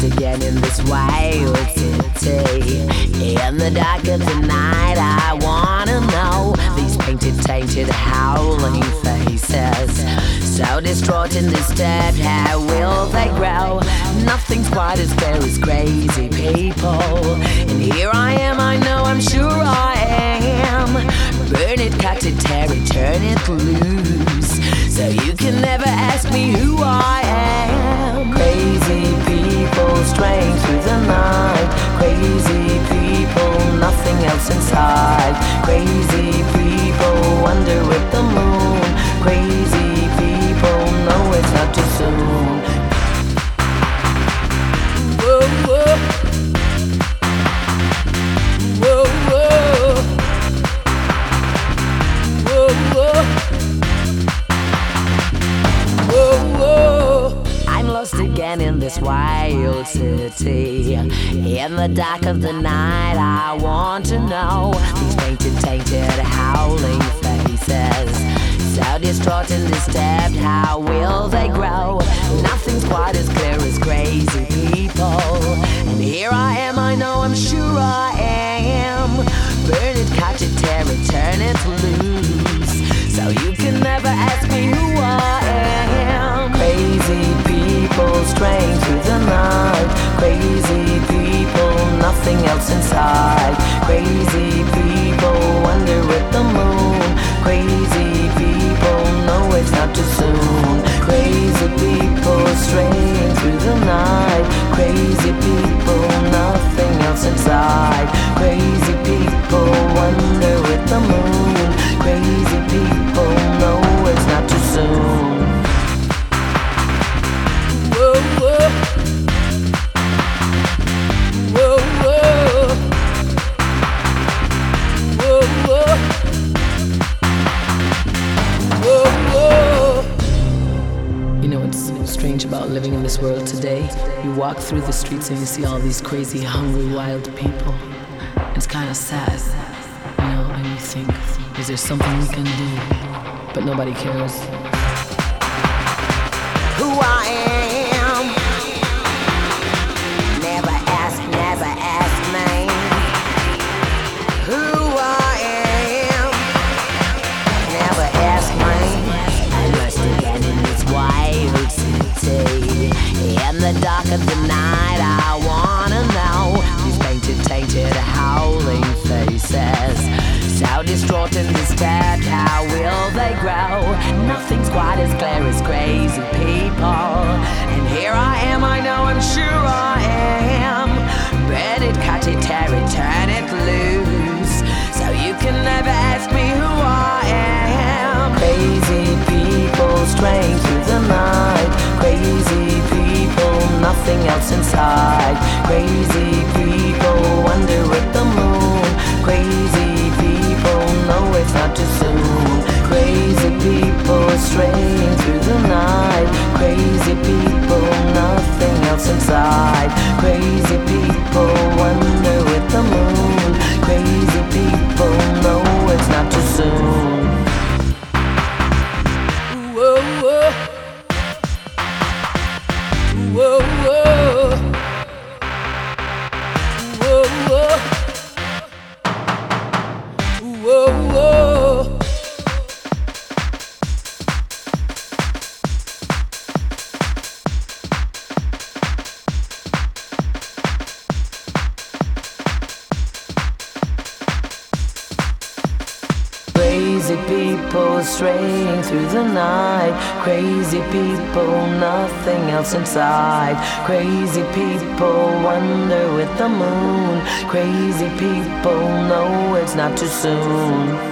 lost again in this wild city. In the dark of the night, I wanna know these painted, tainted, howling faces, so distraught and disturbed. How will they grow? Nothing's quite as clear as crazy people. And here I am, I know, I'm sure I am. Burn it, cut it, tear it, turn it loose, so you can never ask me who I am. Crazy people straying through the night. Crazy people, nothing else inside. Crazy people wander with the moon. Crazy people know it's not too soon. Whoa, whoa. Whoa, whoa. Whoa, whoa. Whoa, whoa. I'm lost again in this wild city. In the dark of the night, I want to know these painted, tainted, howling faces, so distraught and disturbed. How will they grow? Nothing's quite as clear as crazy people. And here I am, I know, I'm sure I am. Burn it, cut it, tear it, turn it loose, so you can never ask me who I am. Crazy people straying through the night. Crazy people, nothing else inside. Crazy people wander with the moon. Crazy people know it's not too soon. Crazy people straying through the night. Crazy people, nothing else inside. Crazy people wander with the moon. Crazy people know it's not too soon. Whoa, whoa. Whoa, whoa. Whoa, whoa. Whoa, whoa. You know what's strange about living in this world today? You walk through the streets and you see all these crazy, hungry, wild people. It's kind of sad, you know, and you think, is there something we can do? But nobody cares. Who I am, never ask me. Who I am, never ask me. I lost again in this wild city. In the dark of the night, I wanna know these painted, tainted, howling faces, so distraught and disturbed. How will they grow? Nothing's quite as clear as crazy people. And here I am, I know, I'm sure I am. Burn it, cut it, tear it, turn it loose, so you can never ask me who I am. Crazy people straying through the night. Crazy people, nothing else inside. Crazy people wander with the moon. Crazy people know it's not too soon. Crazy people straying through the night. Crazy people, nothing else inside. Crazy people wander with the moon. Crazy people know it's not too soon. Whoa, whoa. Whoa, whoa. Whoa, whoa. Whoa, whoa. Crazy people straying through the night. Crazy people, nothing else inside. Crazy people wander with the moon. Crazy people know it's not too soon.